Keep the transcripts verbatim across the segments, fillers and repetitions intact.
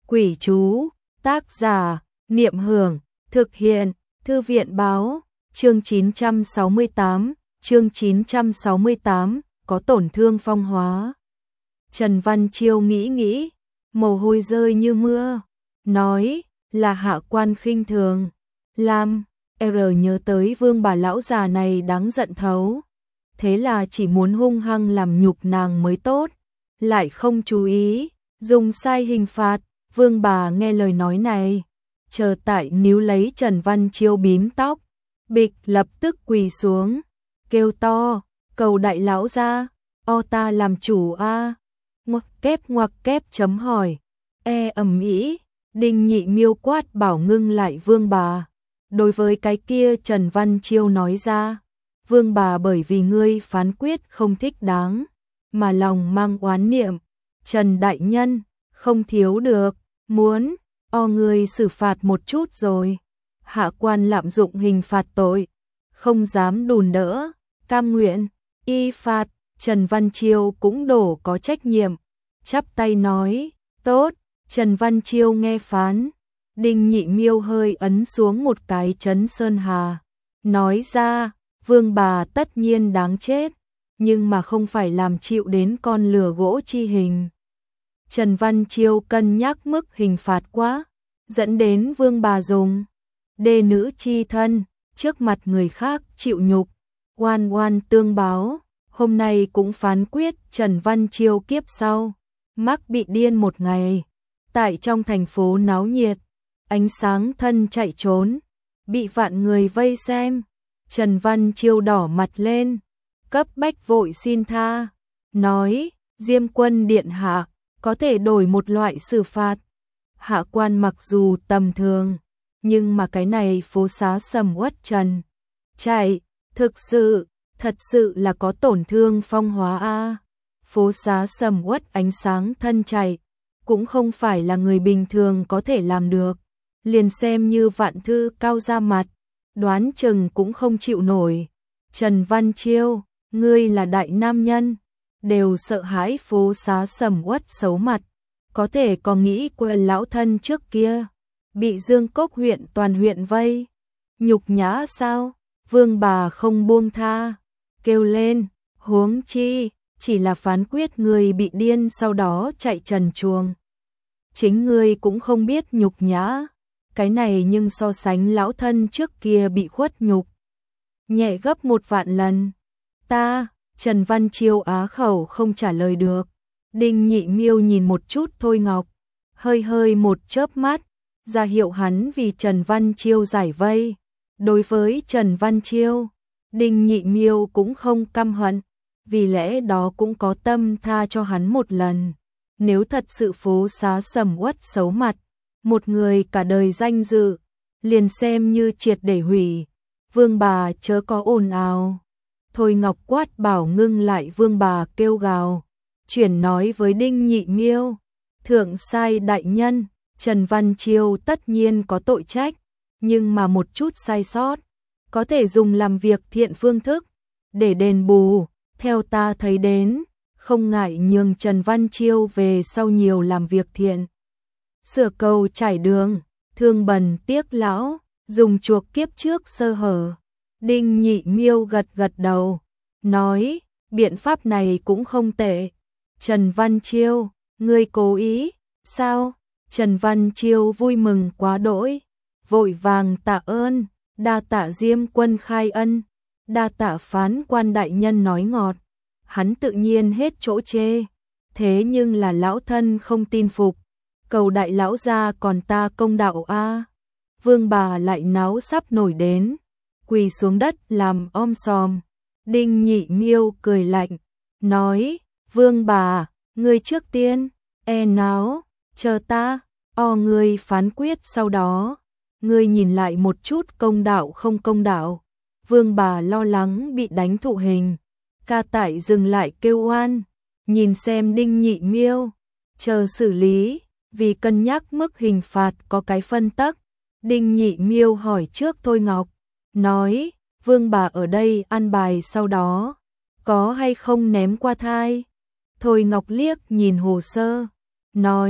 Quỷ chú, tác giả, Niệm Hưởng, thực hiện, Thư viện Báo, chương chín trăm sáu mươi tám, chương chín trăm sáu mươi tám, có tổn thương phong hóa. Trần Văn Chiêu nghĩ nghĩ, mồ hôi rơi như mưa, nói là hạ quan khinh thường, làm, R nhớ tới Vương bà lão già này đáng giận thấu, thế là chỉ muốn hung hăng làm nhục nàng mới tốt, lại không chú ý, dùng sai hình phạt. Vương bà nghe lời nói này, chờ tại níu lấy Trần Văn Chiêu bím tóc, bịch lập tức quỳ xuống, kêu to, cầu đại lão ra, o ta làm chủ a. Ngoặc kép ngoặc kép chấm hỏi, e ầm ĩ, Đinh Nhị Miêu quát bảo ngưng lại Vương bà. Đối với cái kia Trần Văn Chiêu nói ra, Vương bà bởi vì ngươi phán quyết không thích đáng, mà lòng mang oán niệm, Trần đại nhân, không thiếu được, muốn, o ngươi xử phạt một chút rồi. Hạ quan lạm dụng hình phạt tội, không dám đùn đỡ, cam nguyện, y phạt. Trần Văn Chiêu cũng đổ có trách nhiệm, chắp tay nói, tốt. Trần Văn Chiêu nghe phán, Đinh Nhị Miêu hơi ấn xuống một cái chấn sơn hà, nói ra, Vương bà tất nhiên đáng chết, nhưng mà không phải làm chịu đến con lừa gỗ chi hình. Trần Văn Chiêu cân nhắc mức hình phạt quá, dẫn đến Vương bà dùng đê nữ chi thân, trước mặt người khác chịu nhục, oan oan tương báo. Hôm nay cũng phán quyết Trần Văn Chiêu kiếp sau, mắc bị điên một ngày. Tại trong thành phố náo nhiệt, ánh sáng thân chạy trốn, bị vạn người vây xem. Trần Văn Chiêu đỏ mặt lên, cấp bách vội xin tha, nói, Diêm quân điện hạ, có thể đổi một loại xử phạt. Hạ quan mặc dù tầm thường, nhưng mà cái này phố xá sầm uất trần chạy, thực sự, thật sự là có tổn thương phong hóa a. Phố xá sầm uất ánh sáng thân chạy, cũng không phải là người bình thường có thể làm được. Liền xem như Vạn Thư cao ra mặt, đoán chừng cũng không chịu nổi. Trần Văn Chiêu, ngươi là đại nam nhân, đều sợ hãi phố xá sầm uất xấu mặt, có thể có nghĩ quên lão thân trước kia, bị Dương Cốc huyện toàn huyện vây, nhục nhã sao? Vương bà không buông tha, kêu lên, huống chi, chỉ là phán quyết người bị điên sau đó chạy trần truồng. Chính ngươi cũng không biết nhục nhã, cái này nhưng so sánh lão thân trước kia bị khuất nhục, nhẹ gấp một vạn lần. Ta, Trần Văn Chiêu á khẩu không trả lời được. Đinh Nhị Miêu nhìn một chút Thôi Ngọc, hơi hơi một chớp mắt, ra hiệu hắn vì Trần Văn Chiêu giải vây. Đối với Trần Văn Chiêu, Đinh Nhị Miêu cũng không căm hận, vì lẽ đó cũng có tâm tha cho hắn một lần. Nếu thật sự phố xá sầm uất xấu mặt, một người cả đời danh dự, liền xem như triệt để hủy. Vương bà chớ có ồn ào. Thôi Ngọc quát bảo ngưng lại Vương bà kêu gào, chuyển nói với Đinh Nhị Miêu, thượng sai đại nhân, Trần Văn Chiêu tất nhiên có tội trách, nhưng mà một chút sai sót, có thể dùng làm việc thiện phương thức, để đền bù, theo ta thấy đến, không ngại nhường Trần Văn Chiêu về sau nhiều làm việc thiện. Sửa cầu trải đường, thương bần tiếc lão, dùng chuộc kiếp trước sơ hở. Đinh Nhị Miêu gật gật đầu, nói, biện pháp này cũng không tệ. Trần Văn Chiêu, ngươi cố ý, sao? Trần Văn Chiêu vui mừng quá đỗi, vội vàng tạ ơn, đa tạ Diêm quân khai ân, đa tạ phán quan đại nhân nói ngọt. Hắn tự nhiên hết chỗ chê, thế nhưng là lão thân không tin phục, cầu đại lão gia còn ta công đạo a. Vương bà lại náo sắp nổi đến, quỳ xuống đất làm om sòm. Đinh Nhị Miêu cười lạnh, nói, Vương bà, ngươi trước tiên, e náo, chờ ta, o ngươi phán quyết sau đó, ngươi nhìn lại một chút công đạo không công đạo. Vương bà lo lắng bị đánh thụ hình, ca tải dừng lại kêu oan, nhìn xem Đinh Nhị Miêu, chờ xử lý, vì cân nhắc mức hình phạt có cái phân tắc. Đinh Nhị Miêu hỏi trước Thôi Ngọc, nói, Vương bà ở đây ăn bài sau đó, có hay không ném qua thai? Thôi Ngọc liếc nhìn hồ sơ, nói,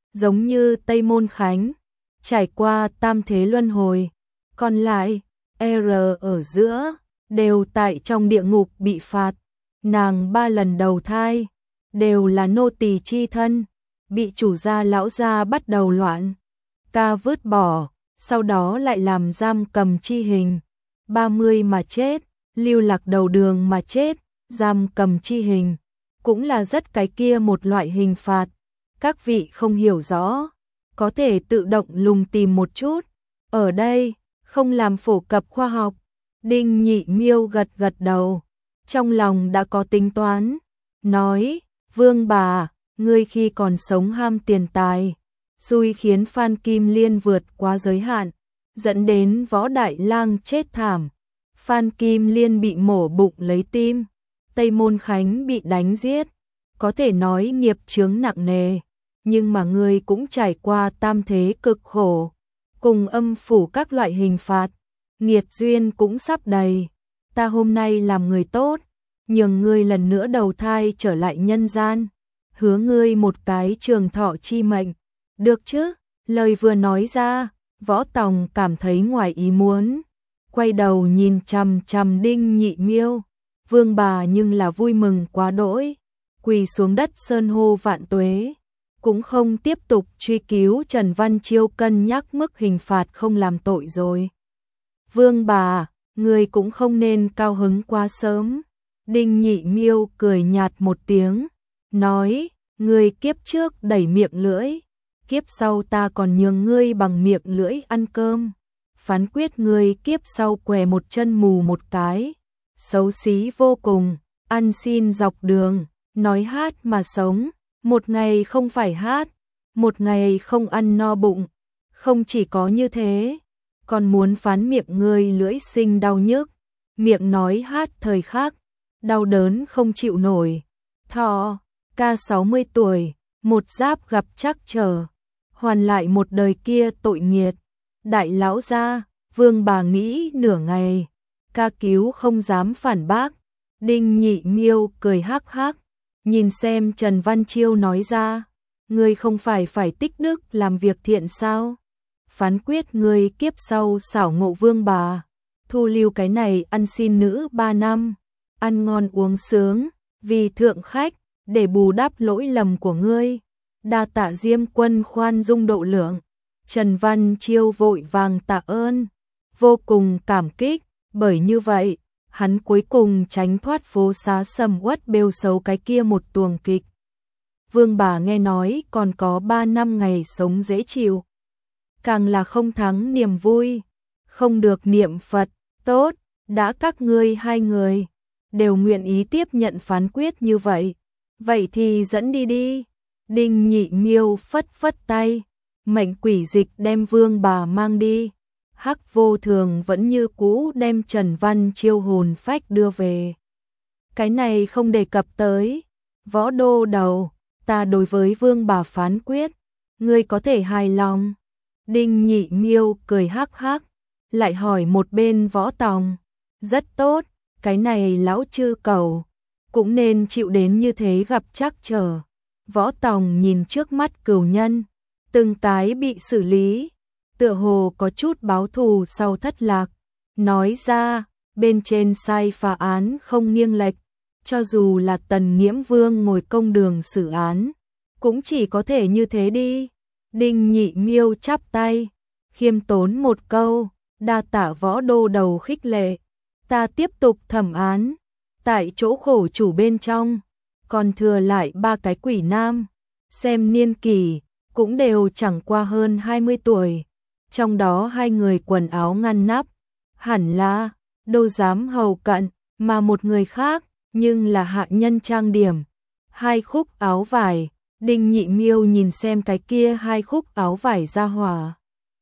giống như Tây Môn Khánh, trải qua tam thế luân hồi, còn lại, R ở giữa, đều tại trong địa ngục bị phạt. Nàng ba lần đầu thai, đều là nô tỳ chi thân, bị chủ gia lão gia bắt đầu loạn, ta vứt bỏ, sau đó lại làm giam cầm chi hình, ba mươi mà chết, lưu lạc đầu đường mà chết, giam cầm chi hình, cũng là rất cái kia một loại hình phạt. Các vị không hiểu rõ, có thể tự động lùng tìm một chút, ở đây, không làm phổ cập khoa học. Đinh Nhị Miêu gật gật đầu, trong lòng đã có tính toán, nói, Vương bà, ngươi khi còn sống ham tiền tài, xui khiến Phan Kim Liên vượt quá giới hạn, dẫn đến Võ Đại Lang chết thảm. Phan Kim Liên bị mổ bụng lấy tim, Tây Môn Khánh bị đánh giết, có thể nói nghiệp chướng nặng nề, nhưng mà ngươi cũng trải qua tam thế cực khổ, cùng âm phủ các loại hình phạt, nghiệt duyên cũng sắp đầy. Ta hôm nay làm người tốt, nhường ngươi lần nữa đầu thai trở lại nhân gian, hứa ngươi một cái trường thọ chi mệnh, được chứ? Lời vừa nói ra, Võ Tòng cảm thấy ngoài ý muốn, quay đầu nhìn chằm chằm Đinh Nhị Miêu, Vương bà nhưng là vui mừng quá đỗi, quỳ xuống đất sơn hô vạn tuế, cũng không tiếp tục truy cứu Trần Văn Chiêu, cân nhắc mức hình phạt không làm tội rồi. Vương bà, người cũng không nên cao hứng quá sớm. Đinh Nhị Miêu cười nhạt một tiếng, nói, người kiếp trước đẩy miệng lưỡi, kiếp sau ta còn nhường ngươi bằng miệng lưỡi ăn cơm. Phán quyết ngươi kiếp sau què một chân mù một cái, xấu xí vô cùng, ăn xin dọc đường, nói hát mà sống, một ngày không phải hát, một ngày không ăn no bụng, không chỉ có như thế, còn muốn phán miệng ngươi lưỡi sinh đau nhức, miệng nói hát thời khắc, đau đớn không chịu nổi. Thọ, ca sáu mươi tuổi, một giáp gặp trắc trở, hoàn lại một đời kia tội nghiệt. Đại lão gia, Vương bà nghĩ nửa ngày, ca cứu không dám phản bác. Đinh Nhị Miêu cười hắc hắc, nhìn xem Trần Văn Chiêu nói ra, ngươi không phải phải tích đức làm việc thiện sao? Phán quyết ngươi kiếp sau xảo ngộ Vương bà, thu lưu cái này ăn xin nữ ba năm, ăn ngon uống sướng, vì thượng khách, để bù đắp lỗi lầm của ngươi. Đa tạ Diêm quân khoan dung độ lượng. Trần Văn Chiêu vội vàng tạ ơn, vô cùng cảm kích, bởi như vậy, hắn cuối cùng tránh thoát phố xá sầm uất bêu xấu cái kia một tuồng kịch. Vương bà nghe nói còn có ba năm ngày sống dễ chịu, càng là không thắng niềm vui, không được niệm Phật, tốt, đã các ngươi hai người đều nguyện ý tiếp nhận phán quyết như vậy, vậy thì dẫn đi đi. Đinh Nhị Miêu phất phất tay, mệnh quỷ dịch đem Vương bà mang đi. Hắc Vô Thường vẫn như cũ đem Trần Văn Chiêu hồn phách đưa về. Cái này không đề cập tới. Võ đô đầu, ta đối với Vương bà phán quyết, ngươi có thể hài lòng. Đinh Nhị Miêu cười hắc hắc, lại hỏi một bên Võ Tòng, rất tốt, cái này lão chư cầu, cũng nên chịu đến như thế gặp trắc trở. Võ Tòng nhìn trước mắt cửu nhân, từng cái bị xử lý, tựa hồ có chút báo thù sau thất lạc, nói ra, bên trên sai phá án không nghiêng lệch, cho dù là Tần Nghiễm Vương ngồi công đường xử án, cũng chỉ có thể như thế đi. Đinh Nhị Miêu chắp tay, khiêm tốn một câu, đa tạ Võ đô đầu khích lệ, ta tiếp tục thẩm án. Tại chỗ khổ chủ bên trong, còn thừa lại ba cái quỷ nam, xem niên kỷ, cũng đều chẳng qua hơn hai mươi tuổi, trong đó hai người quần áo ngăn nắp, hẳn là đô giám hầu cận, mà một người khác, nhưng là hạ nhân trang điểm, hai khúc áo vải. Đinh Nhị Miêu nhìn xem cái kia hai khúc áo vải ra hỏa,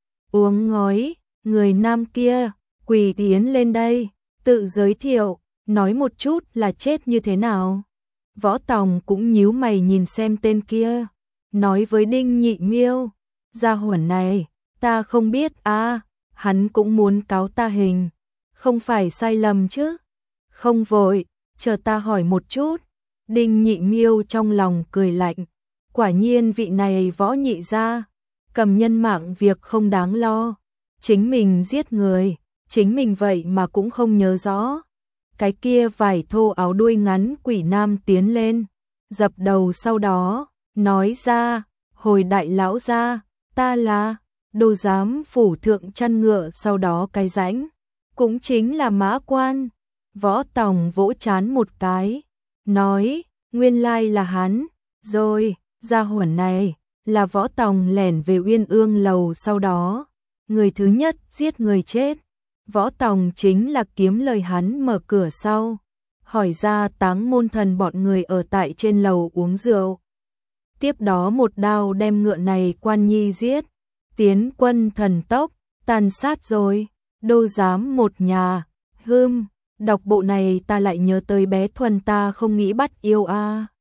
uống ngói, người nam kia, quỳ tiến lên đây, tự giới thiệu, nói một chút là chết như thế nào. Võ Tòng cũng nhíu mày nhìn xem tên kia, nói với Đinh Nhị Miêu, gia hỏa này, ta không biết à, hắn cũng muốn cáo ta hình, không phải sai lầm chứ. Không vội, chờ ta hỏi một chút. Đinh Nhị Miêu trong lòng cười lạnh, Quả nhiên vị này Võ nhị gia, cầm nhân mạng việc không đáng lo. Chính mình giết người, chính mình vậy mà cũng không nhớ rõ. Cái kia vải thô áo đuôi ngắn quỷ nam tiến lên, dập đầu sau đó, nói ra, hồi đại lão gia, ta là đô giám phủ thượng chăn ngựa, sau đó cái rãnh, cũng chính là Mã Quan. Võ Tòng vỗ trán một cái, nói, nguyên lai là hắn, rồi, gia hỏa này, là Võ Tòng lẻn về Uyên Ương lầu sau đó, người thứ nhất giết người chết. Võ Tòng chính là kiếm lời hắn mở cửa sau, hỏi ra Táng Môn Thần bọn người ở tại trên lầu uống rượu. Tiếp đó một đao đem ngựa này Quan Nhi giết, tiến quân thần tốc, tàn sát rồi, đô giám một nhà, hưm, đọc bộ này ta lại nhớ tới bé Thuần ta không nghĩ bắt yêu a.